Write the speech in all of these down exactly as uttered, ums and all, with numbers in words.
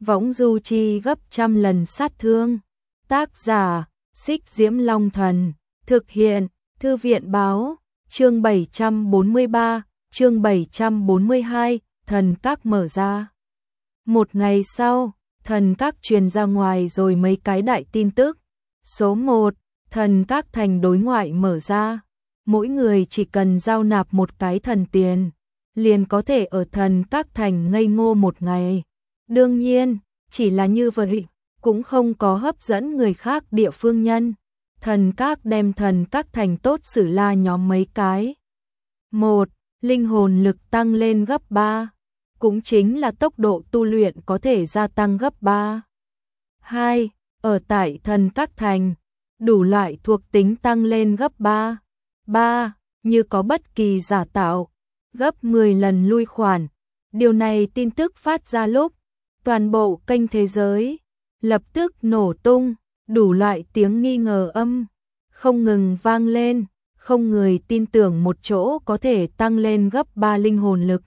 võng du chi gấp trăm lần sát thương. Tác giả, Xích Diễm Long Thần. Thực hiện, Thư viện báo. Chương bảy trăm bốn mươi ba, chương bảy trăm bốn mươi hai, thần các mở ra. Một ngày sau, thần các truyền ra ngoài rồi mấy cái đại tin tức. Số một, thần các thành đối ngoại mở ra. Mỗi người chỉ cần giao nạp một cái thần tiền, liền có thể ở thần các thành ngây ngô một ngày. Đương nhiên, chỉ là như vậy, cũng không có hấp dẫn người khác địa phương nhân. Thần các đem thần các thành tốt xử la nhóm mấy cái. Một, linh hồn lực tăng lên gấp ba, cũng chính là tốc độ tu luyện có thể gia tăng gấp ba. Hai, ở tại thần các thành, đủ loại thuộc tính tăng lên gấp ba. Ba, như có bất kỳ giả tạo, gấp mười lần lui khoản. Điều này tin tức phát ra lúc, toàn bộ kênh thế giới lập tức nổ tung, đủ loại tiếng nghi ngờ âm không ngừng vang lên, không người tin tưởng một chỗ có thể tăng lên gấp ba linh hồn lực.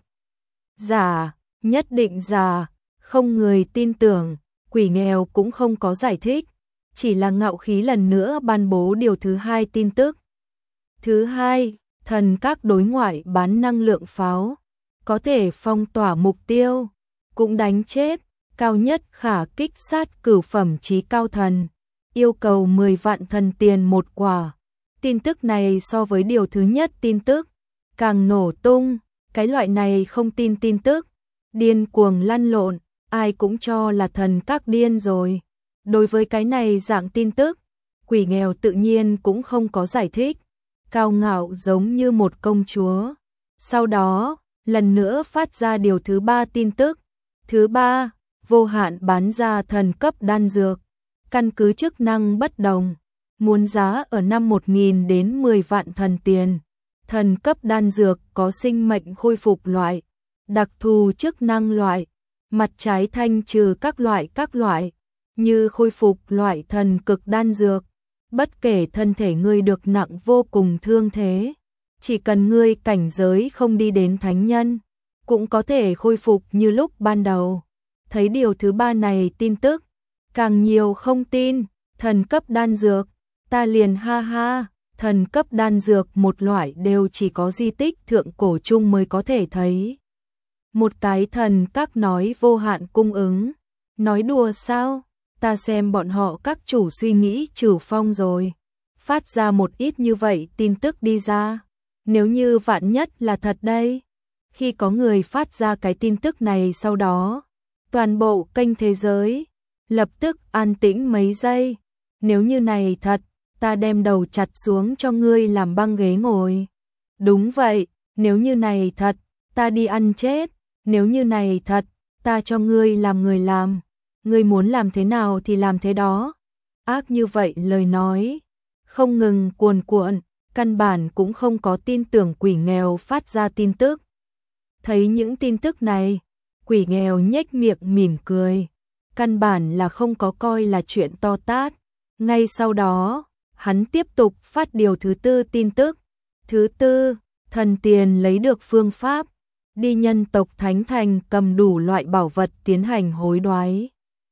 Giả, nhất định giả, không người tin tưởng, quỷ nghèo cũng không có giải thích, chỉ là ngạo khí lần nữa ban bố điều thứ hai tin tức. Thứ hai, thần các đối ngoại bán năng lượng pháo, có thể phong tỏa mục tiêu, cũng đánh chết, cao nhất khả kích sát cửu phẩm chí cao thần, yêu cầu mười vạn thần tiền một quả. Tin tức này so với điều thứ nhất tin tức, càng nổ tung, cái loại này không tin tin tức, điên cuồng lăn lộn, ai cũng cho là thần các điên rồi. Đối với cái này dạng tin tức, quỷ nghèo tự nhiên cũng không có giải thích, cao ngạo giống như một công chúa. Sau đó, lần nữa phát ra điều thứ ba tin tức. Thứ ba, vô hạn bán ra thần cấp đan dược, căn cứ chức năng bất đồng, muốn giá ở năm một nghìn đến mười vạn thần tiền. Thần cấp đan dược có sinh mệnh khôi phục loại, đặc thù chức năng loại, mặt trái thanh trừ các loại các loại, như khôi phục loại thần cực đan dược. Bất kể thân thể ngươi được nặng vô cùng thương thế, chỉ cần ngươi cảnh giới không đi đến thánh nhân, cũng có thể khôi phục như lúc ban đầu. Thấy điều thứ ba này tin tức, càng nhiều không tin, thần cấp đan dược, ta liền ha ha, thần cấp đan dược một loại đều chỉ có di tích thượng cổ chung mới có thể thấy. Một cái thần các nói vô hạn cung ứng, nói đùa sao? Ta xem bọn họ các chủ suy nghĩ trừ phong rồi, phát ra một ít như vậy tin tức đi ra. Nếu như vạn nhất là thật đây, khi có người phát ra cái tin tức này sau đó, toàn bộ kênh thế giới lập tức an tĩnh mấy giây. Nếu như này thật, ta đem đầu chặt xuống cho ngươi làm băng ghế ngồi. Đúng vậy, nếu như này thật, ta đi ăn chết. Nếu như này thật, ta cho ngươi làm người làm. Ngươi muốn làm thế nào thì làm thế đó. Ác như vậy lời nói, không ngừng cuồn cuộn, căn bản cũng không có tin tưởng quỷ nghèo phát ra tin tức. Thấy những tin tức này, quỷ nghèo nhếch miệng mỉm cười, căn bản là không có coi là chuyện to tát. Ngay sau đó, hắn tiếp tục phát điều thứ tư tin tức. Thứ tư, thần tiền lấy được phương pháp, đi nhân tộc Thánh Thành cầm đủ loại bảo vật tiến hành hối đoái.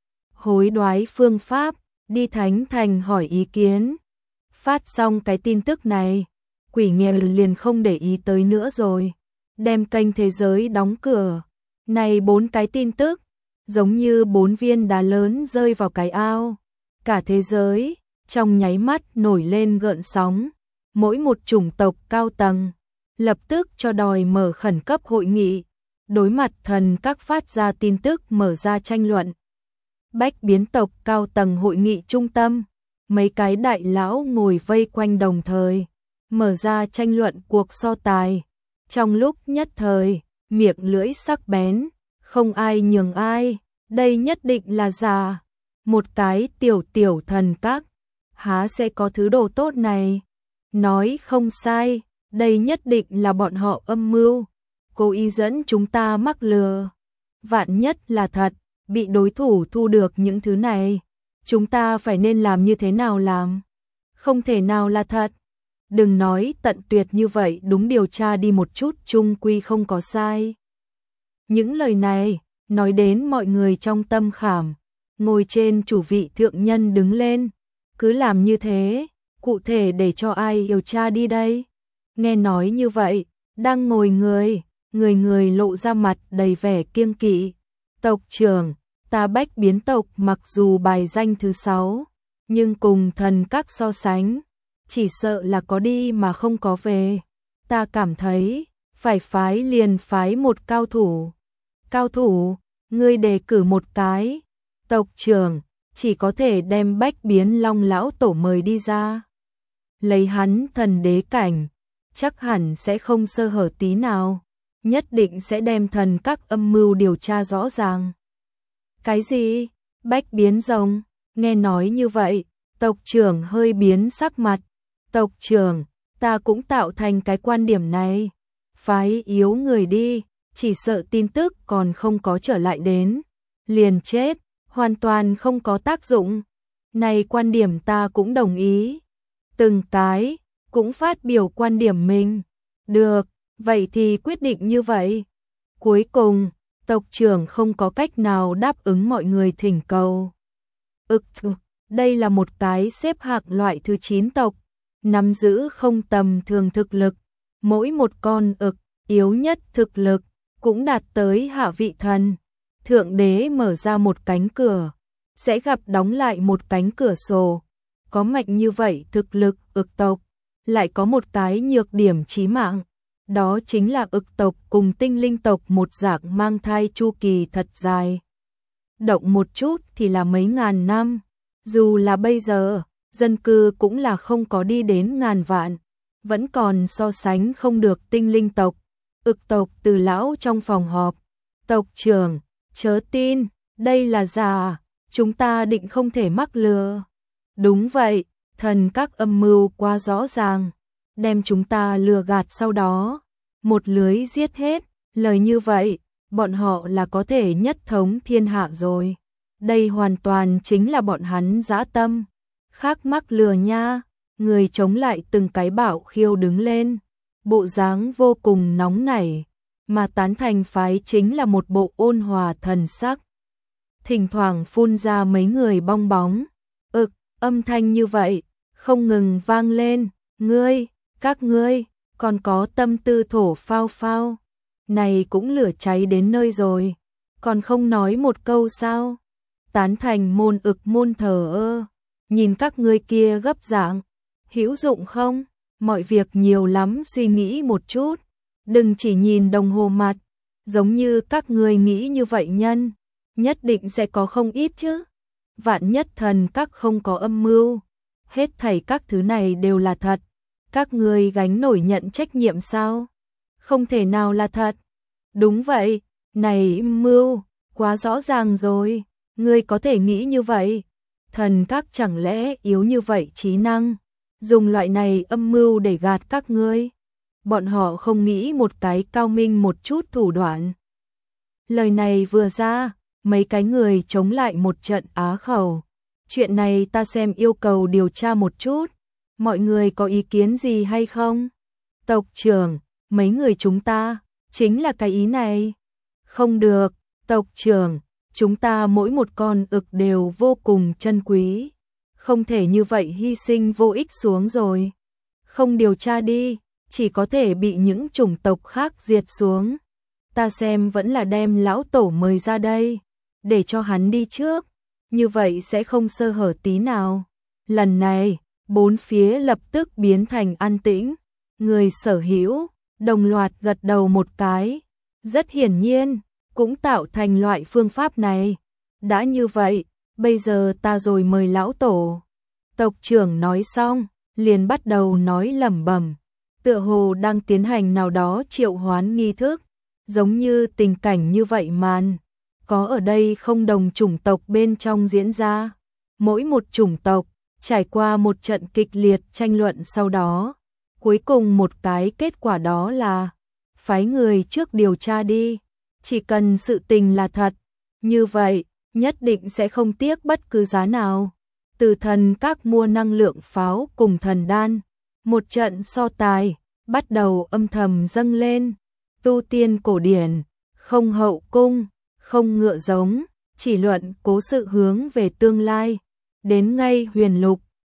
Hối đoái phương pháp, đi Thánh Thành hỏi ý kiến. Phát xong cái tin tức này, quỷ nghèo liền không để ý tới nữa rồi, đem kênh thế giới đóng cửa. Này bốn cái tin tức, giống như bốn viên đá lớn rơi vào cái ao. Cả thế giới, trong nháy mắt nổi lên gợn sóng. Mỗi một chủng tộc cao tầng, lập tức cho đòi mở khẩn cấp hội nghị. Đối mặt thần các phát ra tin tức mở ra tranh luận. Bách biến tộc cao tầng hội nghị trung tâm, mấy cái đại lão ngồi vây quanh đồng thời, mở ra tranh luận cuộc so tài. Trong lúc nhất thời, miệng lưỡi sắc bén, không ai nhường ai, đây nhất định là giả. Một cái tiểu tiểu thần các, há sẽ có thứ đồ tốt này? Nói không sai, đây nhất định là bọn họ âm mưu, cố ý dẫn chúng ta mắc lừa. Vạn nhất là thật, bị đối thủ thu được những thứ này, chúng ta phải nên làm như thế nào làm? Không thể nào là thật. Đừng nói tận tuyệt như vậy, đúng điều tra đi một chút chung quy không có sai. Những lời này, Nói đến mọi người trong tâm khảm, ngồi trên chủ vị thượng nhân đứng lên, cứ làm như thế, cụ thể để cho ai điều tra đi đây? Nghe nói như vậy, đang ngồi người, người người lộ ra mặt đầy vẻ kiêng kỵ. Tộc trưởng, ta Bách Biến tộc mặc dù bài danh thứ sáu, nhưng cùng thần các so sánh, chỉ sợ là có đi mà không có về. Ta cảm thấy, phải phái liền phái một cao thủ. Cao thủ, ngươi đề cử một cái. Tộc trưởng, chỉ có thể đem Bách Biến Long lão tổ mời đi ra. Lấy hắn thần đế cảnh, chắc hẳn sẽ không sơ hở tí nào, nhất định sẽ đem thần các âm mưu điều tra rõ ràng. Cái gì? Bách Biến rồng? Nghe nói như vậy, tộc trưởng hơi biến sắc mặt. Tộc trưởng, ta cũng tạo thành cái quan điểm này. Phái yếu người đi, chỉ sợ tin tức còn không có trở lại đến. Liền chết, hoàn toàn không có tác dụng. Này quan điểm ta cũng đồng ý. Từng cái, cũng phát biểu quan điểm mình. Được, vậy thì quyết định như vậy. Cuối cùng, tộc trưởng không có cách nào đáp ứng mọi người thỉnh cầu. Ực, đây là một cái xếp hạng loại thứ chín tộc, nắm giữ không tầm thường thực lực. Mỗi một con ực, yếu nhất thực lực, cũng đạt tới hạ vị thần. Thượng đế mở ra một cánh cửa, sẽ gặp đóng lại một cánh cửa sổ. Có mạnh như vậy thực lực ực tộc, lại có một cái nhược điểm chí mạng. Đó chính là ực tộc cùng tinh linh tộc một dạng mang thai chu kỳ thật dài. Động một chút thì là mấy ngàn năm. Dù là bây giờ, dân cư cũng là không có đi đến ngàn vạn. Vẫn còn so sánh không được tinh linh tộc. Ực tộc từ lão trong phòng họp. Tộc trưởng, chớ tin, đây là giả, chúng ta định không thể mắc lừa. Đúng vậy, thần các âm mưu quá rõ ràng, đem chúng ta lừa gạt sau đó, một lưới giết hết, lời như vậy, bọn họ là có thể nhất thống thiên hạ rồi. Đây hoàn toàn chính là bọn hắn dã tâm, khác mắc lừa nha. Người chống lại từng cái bảo khiêu đứng lên, bộ dáng vô cùng nóng nảy, mà tán thành phái chính là một bộ ôn hòa thần sắc. Thỉnh thoảng phun ra mấy người bong bóng, ực, âm thanh như vậy, không ngừng vang lên, ngươi, các ngươi, còn có tâm tư thổ phao phao, này cũng lửa cháy đến nơi rồi, còn không nói một câu sao, tán thành môn ực môn thờ ơ, nhìn các ngươi kia gấp dạng, hữu dụng không, mọi việc nhiều lắm suy nghĩ một chút, đừng chỉ nhìn đồng hồ mặt, giống như các ngươi nghĩ như vậy nhân, nhất định sẽ có không ít chứ. Vạn nhất thần các không có âm mưu, hết thảy các thứ này đều là thật, các ngươi gánh nổi nhận trách nhiệm sao? Không thể nào là thật. Đúng vậy, này mưu, quá rõ ràng rồi, ngươi có thể nghĩ như vậy. Thần các chẳng lẽ yếu như vậy trí năng, dùng loại này âm mưu để gạt các ngươi? Bọn họ không nghĩ một cái cao minh một chút thủ đoạn. Lời này vừa ra, mấy cái người chống lại một trận á khẩu. Chuyện này ta xem yêu cầu điều tra một chút. Mọi người có ý kiến gì hay không? Tộc trưởng, mấy người chúng ta, chính là cái ý này. Không được, tộc trưởng, chúng ta mỗi một con ực đều vô cùng chân quý. Không thể như vậy hy sinh vô ích xuống rồi. Không điều tra đi, chỉ có thể bị những chủng tộc khác diệt xuống. Ta xem vẫn là đem lão tổ mời ra đây, để cho hắn đi trước, như vậy sẽ không sơ hở tí nào. Lần này, bốn phía lập tức biến thành an tĩnh, người sở hữu, đồng loạt gật đầu một cái, rất hiển nhiên, cũng tạo thành loại phương pháp này. Đã như vậy, bây giờ ta rồi mời lão tổ. Tộc trưởng nói xong, liền bắt đầu nói lẩm bẩm, tựa hồ đang tiến hành nào đó triệu hoán nghi thức, giống như tình cảnh như vậy màn. Có ở đây không đồng chủng tộc bên trong diễn ra. Mỗi một chủng tộc trải qua một trận kịch liệt tranh luận sau đó. Cuối cùng một cái kết quả đó là phái người trước điều tra đi. Chỉ cần sự tình là thật, như vậy nhất định sẽ không tiếc bất cứ giá nào. Từ thần các mua năng lượng pháo cùng thần đan. Một trận so tài bắt đầu âm thầm dâng lên. Tu tiên cổ điển, không hậu cung, không ngựa giống, chỉ luận cố sự hướng về tương lai. Đến ngay huyền lục,